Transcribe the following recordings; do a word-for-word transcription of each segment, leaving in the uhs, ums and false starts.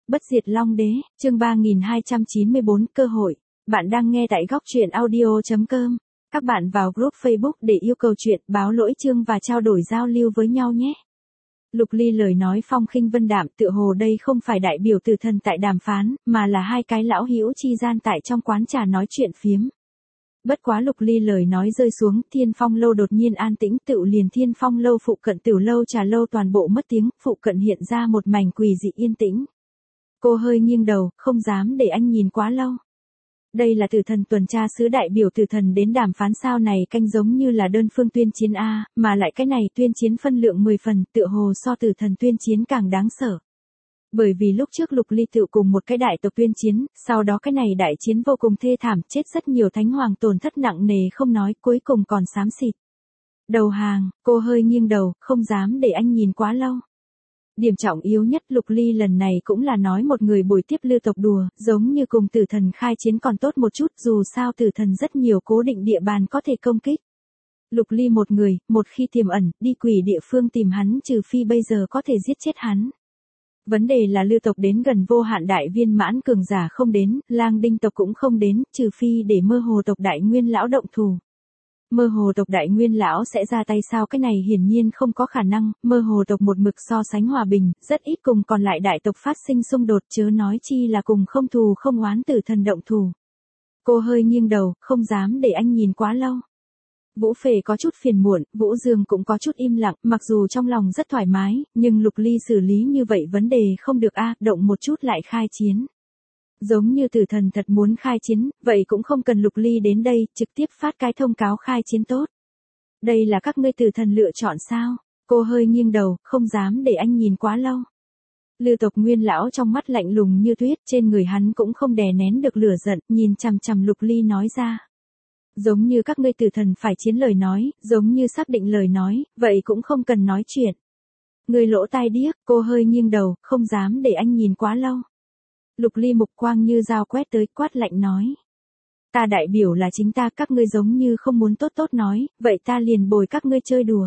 Bất diệt Long Đế, chương ba nghìn hai trăm chín mươi bốn, cơ hội. Bạn đang nghe tại góc truyện audio chấm com. Các bạn vào group Facebook để yêu cầu chuyện, báo lỗi chương và trao đổi giao lưu với nhau nhé. Lục Ly lời nói phong khinh vân đạm, tựa hồ đây không phải đại biểu tử thần tại đàm phán, mà là hai cái lão hữu chi gian tại trong quán trà nói chuyện phiếm. Bất quá Lục Ly lời nói rơi xuống, Thiên Phong lâu đột nhiên an tĩnh, tựu liền Thiên Phong lâu phụ cận tiểu lâu trà lâu toàn bộ mất tiếng, phụ cận hiện ra một mảnh quỷ dị yên tĩnh. Cô hơi nghiêng đầu, không dám để anh nhìn quá lâu. Đây là tử thần tuần tra sứ đại biểu tử thần đến đàm phán sao, này canh giống như là đơn phương tuyên chiến A, mà lại cái này tuyên chiến phân lượng mười phần, tựa hồ so tử thần tuyên chiến càng đáng sợ. Bởi vì lúc trước Lục Ly tự cùng một cái đại tộc tuyên chiến, sau đó cái này đại chiến vô cùng thê thảm, chết rất nhiều thánh hoàng, tổn thất nặng nề không nói, cuối cùng còn xám xịt. Đầu hàng, cô hơi nghiêng đầu, không dám để anh nhìn quá lâu. Điểm trọng yếu nhất Lục Ly lần này cũng là nói một người buổi tiếp lưu tộc đùa, giống như cùng tử thần khai chiến còn tốt một chút, dù sao tử thần rất nhiều cố định địa bàn có thể công kích. Lục Ly một người, một khi tiềm ẩn, đi quỷ địa phương tìm hắn, trừ phi bây giờ có thể giết chết hắn. Vấn đề là lưu tộc đến gần vô hạn đại viên mãn cường giả không đến, Lang Đinh tộc cũng không đến, trừ phi để mơ hồ tộc đại nguyên lão động thủ. Mơ hồ tộc đại nguyên lão sẽ ra tay sao, cái này hiển nhiên không có khả năng, mơ hồ tộc một mực so sánh hòa bình, rất ít cùng còn lại đại tộc phát sinh xung đột, chớ nói chi là cùng không thù không oán tử thần động thủ. Cô hơi nghiêng đầu, không dám để anh nhìn quá lâu. Vũ Phệ có chút phiền muộn, Vũ Dương cũng có chút im lặng, mặc dù trong lòng rất thoải mái, nhưng Lục Ly xử lý như vậy vấn đề không được a, động một chút lại khai chiến. Giống như tử thần thật muốn khai chiến, vậy cũng không cần Lục Ly đến đây, trực tiếp phát cái thông cáo khai chiến tốt. Đây là các ngươi tử thần lựa chọn sao? Cô hơi nghiêng đầu, không dám để anh nhìn quá lâu. Lưu tộc nguyên lão trong mắt lạnh lùng như tuyết, trên người hắn cũng không đè nén được lửa giận, nhìn chằm chằm Lục Ly nói ra. Giống như các ngươi tử thần phải chiến lời nói, giống như xác định lời nói, vậy cũng không cần nói chuyện. Người lỗ tai điếc, cô hơi nghiêng đầu, không dám để anh nhìn quá lâu. Lục Ly mục quang như dao quét tới, quát lạnh nói. Ta đại biểu là chính ta, các ngươi giống như không muốn tốt tốt nói, vậy ta liền bồi các ngươi chơi đùa.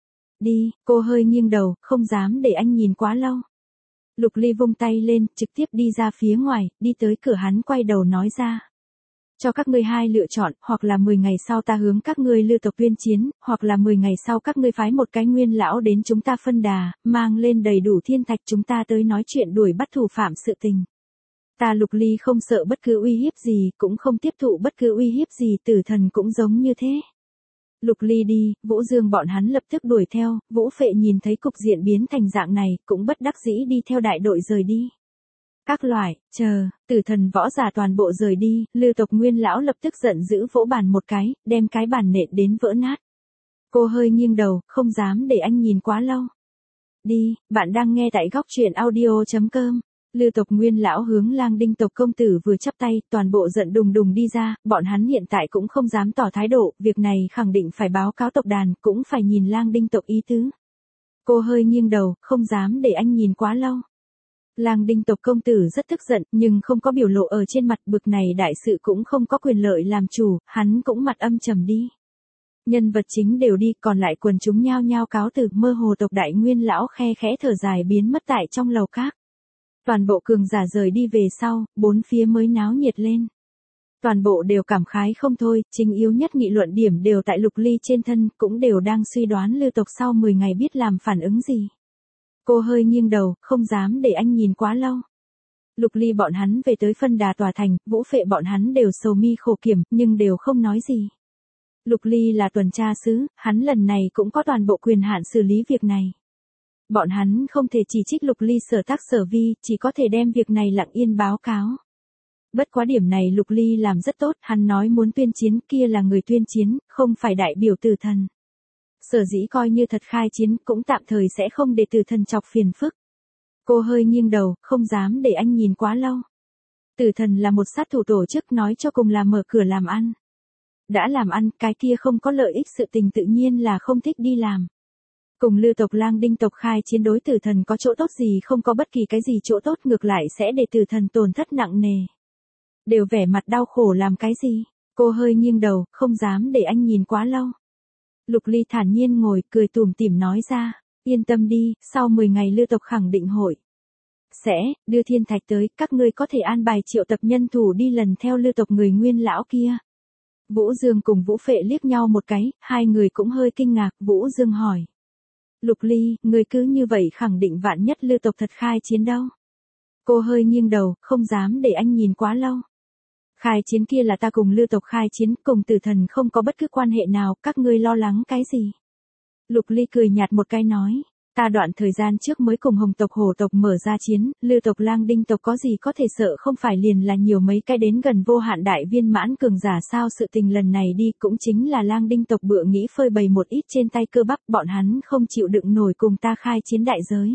Đi, cô hơi nghiêng đầu, không dám để anh nhìn quá lâu. Lục Ly vung tay lên, trực tiếp đi ra phía ngoài, đi tới cửa hắn quay đầu nói ra. Cho các ngươi hai lựa chọn, hoặc là mười ngày sau ta hướng các ngươi lưu tộc tuyên chiến, hoặc là mười ngày sau các ngươi phái một cái nguyên lão đến chúng ta phân đà, mang lên đầy đủ thiên thạch chúng ta tới nói chuyện đuổi bắt thủ phạm sự tình. Ta Lục Ly không sợ bất cứ uy hiếp gì, cũng không tiếp thụ bất cứ uy hiếp gì, tử thần cũng giống như thế. Lục Ly đi, Vũ Dương bọn hắn lập tức đuổi theo, Vũ Phệ nhìn thấy cục diện biến thành dạng này, cũng bất đắc dĩ đi theo đại đội rời đi. Các loại, chờ, tử thần võ giả toàn bộ rời đi, lưu tộc nguyên lão lập tức giận dữ vỗ bàn một cái, đem cái bàn nện đến vỡ nát. Cô hơi nghiêng đầu, không dám để anh nhìn quá lâu. Đi, bạn đang nghe tại góc truyện audio chấm com. Lưu tộc nguyên lão hướng Lang Đinh tộc công tử vừa chắp tay, toàn bộ giận đùng đùng đi ra, bọn hắn hiện tại cũng không dám tỏ thái độ, việc này khẳng định phải báo cáo tộc đàn, cũng phải nhìn Lang Đinh tộc ý tứ. Cô hơi nghiêng đầu, không dám để anh nhìn quá lâu. Lang Đinh tộc công tử rất tức giận, nhưng không có biểu lộ ở trên mặt, bực này đại sự cũng không có quyền lợi làm chủ, hắn cũng mặt âm trầm đi. Nhân vật chính đều đi, còn lại quần chúng nhao nhao cáo từ, mơ hồ tộc đại nguyên lão khe khẽ thở dài biến mất tại trong lầu các. Toàn bộ cường giả rời đi về sau, bốn phía mới náo nhiệt lên. Toàn bộ đều cảm khái không thôi, chính yếu nhất nghị luận điểm đều tại Lục Ly trên thân, cũng đều đang suy đoán lưu tộc sau mười ngày biết làm phản ứng gì. Cô hơi nghiêng đầu, không dám để anh nhìn quá lâu. Lục Ly bọn hắn về tới phân đà tòa thành, Vũ Phệ bọn hắn đều sầu mi khổ kiểm, nhưng đều không nói gì. Lục Ly là tuần tra sứ, hắn lần này cũng có toàn bộ quyền hạn xử lý việc này. Bọn hắn không thể chỉ trích Lục Ly sở tác sở vi, chỉ có thể đem việc này lặng yên báo cáo. Bất quá điểm này Lục Ly làm rất tốt, hắn nói muốn tuyên chiến, kia là người tuyên chiến, không phải đại biểu tử thần. Sở dĩ coi như thật khai chiến, cũng tạm thời sẽ không để tử thần chọc phiền phức. Cô hơi nghiêng đầu, không dám để anh nhìn quá lâu. Tử thần là một sát thủ tổ chức, nói cho cùng là mở cửa làm ăn. Đã làm ăn, cái kia không có lợi ích sự tình tự nhiên là không thích đi làm. Cùng lưu tộc Lang Đinh tộc khai chiến đối tử thần có chỗ tốt gì, không có bất kỳ cái gì chỗ tốt, ngược lại sẽ để tử thần tổn thất nặng nề. Đều vẻ mặt đau khổ làm cái gì? Cô hơi nghiêng đầu, không dám để anh nhìn quá lâu. Lục Ly thản nhiên ngồi, cười tủm tỉm nói ra, yên tâm đi, sau mười ngày lưu tộc khẳng định hội. Sẽ, đưa thiên thạch tới, các ngươi có thể an bài triệu tập nhân thủ đi lần theo Lưu tộc người nguyên lão kia. Vũ Dương cùng Vũ Phệ liếc nhau một cái, hai người cũng hơi kinh ngạc, Vũ Dương hỏi. Lục Ly, người cứ như vậy khẳng định vạn nhất Lưu tộc thật khai chiến đâu. Cô hơi nghiêng đầu, không dám để anh nhìn quá lâu. Khai chiến kia là ta cùng Lưu tộc khai chiến, cùng Tử Thần không có bất cứ quan hệ nào, các ngươi lo lắng cái gì? Lục Ly cười nhạt một cái nói, ta đoạn thời gian trước mới cùng Hồng tộc Hổ tộc mở ra chiến, Lưu tộc Lang Đinh tộc có gì có thể sợ, không phải liền là nhiều mấy cái đến gần vô hạn đại viên mãn cường giả sao? Sự tình lần này đi cũng chính là Lang Đinh tộc bựa nghĩ phơi bày một ít trên tay cơ bắp, bọn hắn không chịu đựng nổi cùng ta khai chiến đại giới.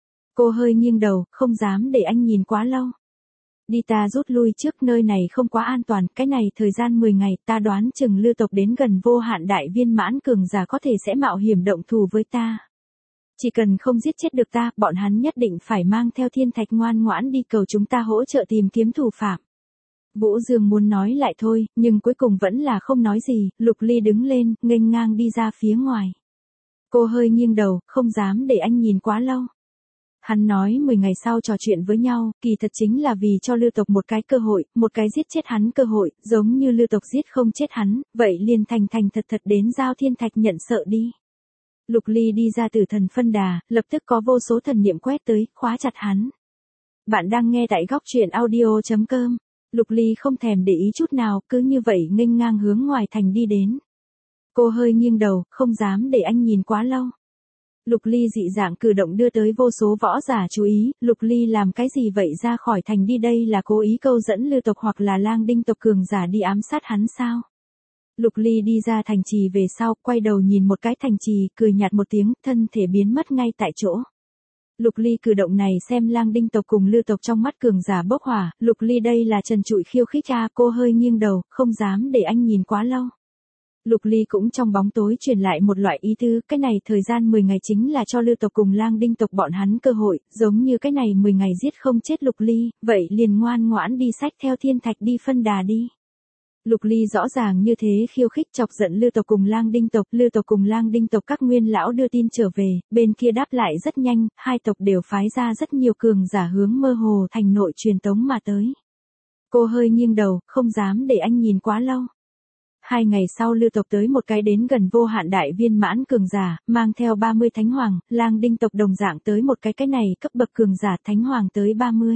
Cô hơi nghiêng đầu, không dám để anh nhìn quá lâu. Đi, ta rút lui trước, nơi này không quá an toàn, cái này thời gian mười ngày, ta đoán chừng Lưu tộc đến gần vô hạn đại viên mãn cường giả có thể sẽ mạo hiểm động thủ với ta. Chỉ cần không giết chết được ta, bọn hắn nhất định phải mang theo thiên thạch ngoan ngoãn đi cầu chúng ta hỗ trợ tìm kiếm thủ phạm. Vũ Dương muốn nói lại thôi, nhưng cuối cùng vẫn là không nói gì, Lục Ly đứng lên, nghênh ngang đi ra phía ngoài. Cô hơi nghiêng đầu, không dám để anh nhìn quá lâu. Hắn nói mười ngày sau trò chuyện với nhau, kỳ thật chính là vì cho Lưu tộc một cái cơ hội, một cái giết chết hắn cơ hội, giống như Lưu tộc giết không chết hắn, vậy liền thành thành thật thật đến giao thiên thạch nhận sợ đi. Lục Ly đi ra từ thần phân đà, lập tức có vô số thần niệm quét tới, khóa chặt hắn. Bạn đang nghe tại góc truyện audio chấm com. Lục Ly không thèm để ý chút nào, cứ như vậy nghênh ngang hướng ngoài thành đi đến. Cô hơi nghiêng đầu, không dám để anh nhìn quá lâu. Lục Ly dị dạng cử động đưa tới vô số võ giả chú ý, Lục Ly làm cái gì vậy, ra khỏi thành đi, đây là cố ý câu dẫn Lưu tộc hoặc là Lang Đinh tộc cường giả đi ám sát hắn sao? Lục Ly đi ra thành trì về sau, quay đầu nhìn một cái thành trì, cười nhạt một tiếng, thân thể biến mất ngay tại chỗ. Lục Ly cử động này xem Lang Đinh tộc cùng Lưu tộc trong mắt cường giả bốc hỏa, Lục Ly đây là trần trụi khiêu khích cha, cô hơi nghiêng đầu, không dám để anh nhìn quá lâu. Lục Ly cũng trong bóng tối truyền lại một loại ý tứ, cái này thời gian mười ngày chính là cho Lưu tộc cùng Lang Đinh tộc bọn hắn cơ hội, giống như cái này mười ngày giết không chết Lục Ly, vậy liền ngoan ngoãn đi xách theo thiên thạch đi phân đà đi. Lục Ly rõ ràng như thế khiêu khích chọc giận Lưu tộc cùng Lang Đinh tộc, Lưu tộc cùng Lang Đinh tộc các nguyên lão đưa tin trở về, bên kia đáp lại rất nhanh, hai tộc đều phái ra rất nhiều cường giả hướng Mơ Hồ thành nội truyền tống mà tới. Cô hơi nghiêng đầu, không dám để anh nhìn quá lâu. Hai ngày sau Lưu tộc tới một cái đến gần vô hạn đại viên mãn cường giả, mang theo ba mươi thánh hoàng, Lang Đinh tộc đồng dạng tới một cái, cái này cấp bậc cường giả thánh hoàng tới ba mươi.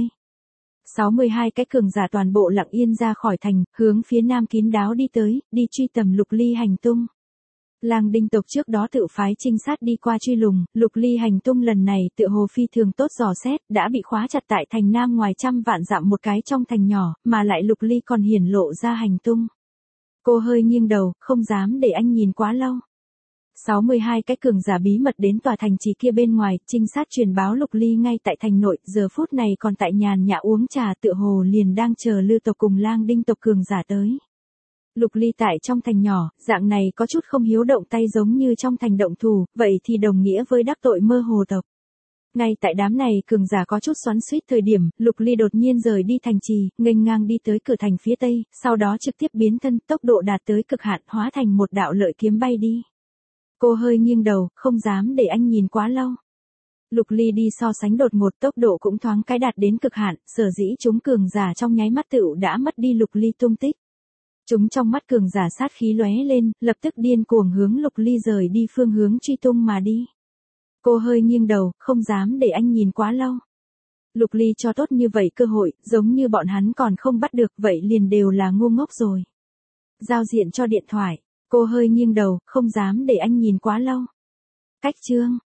sáu mươi hai cái cường giả toàn bộ lặng yên ra khỏi thành, hướng phía nam kín đáo đi tới, đi truy tầm Lục Ly hành tung. Lang Đinh tộc trước đó tự phái trinh sát đi qua truy lùng, Lục Ly hành tung lần này tựa hồ phi thường tốt dò xét, đã bị khóa chặt tại thành nam ngoài trăm vạn dặm một cái trong thành nhỏ, mà lại Lục Ly còn hiển lộ ra hành tung. Cô hơi nghiêng đầu, không dám để anh nhìn quá lâu. sáu mươi hai cái cường giả bí mật đến tòa thành trì kia bên ngoài, trinh sát truyền báo Lục Ly ngay tại thành nội, giờ phút này còn tại nhàn nhã uống trà, tựa hồ liền đang chờ Lưu tộc cùng Lang Đinh tộc cường giả tới. Lục Ly tại trong thành nhỏ, dạng này có chút không hiếu động tay giống như trong thành động thủ, vậy thì đồng nghĩa với đắc tội Mơ Hồ tộc. Ngay tại đám này cường giả có chút xoắn xuýt thời điểm, Lục Ly đột nhiên rời đi thành trì, nghênh ngang đi tới cửa thành phía tây, sau đó trực tiếp biến thân, tốc độ đạt tới cực hạn, hóa thành một đạo lợi kiếm bay đi. Cô hơi nghiêng đầu, không dám để anh nhìn quá lâu. Lục Ly đi so sánh đột ngột, tốc độ cũng thoáng cái đạt đến cực hạn, sở dĩ chúng cường giả trong nháy mắt tựu đã mất đi Lục Ly tung tích. Chúng trong mắt cường giả sát khí lóe lên, lập tức điên cuồng hướng Lục Ly rời đi phương hướng truy tung mà đi. Cô hơi nghiêng đầu, không dám để anh nhìn quá lâu. Lục Ly cho tốt như vậy cơ hội, giống như bọn hắn còn không bắt được, vậy liền đều là ngu ngốc rồi. Giao diện cho điện thoại, cô hơi nghiêng đầu, không dám để anh nhìn quá lâu. Cách chương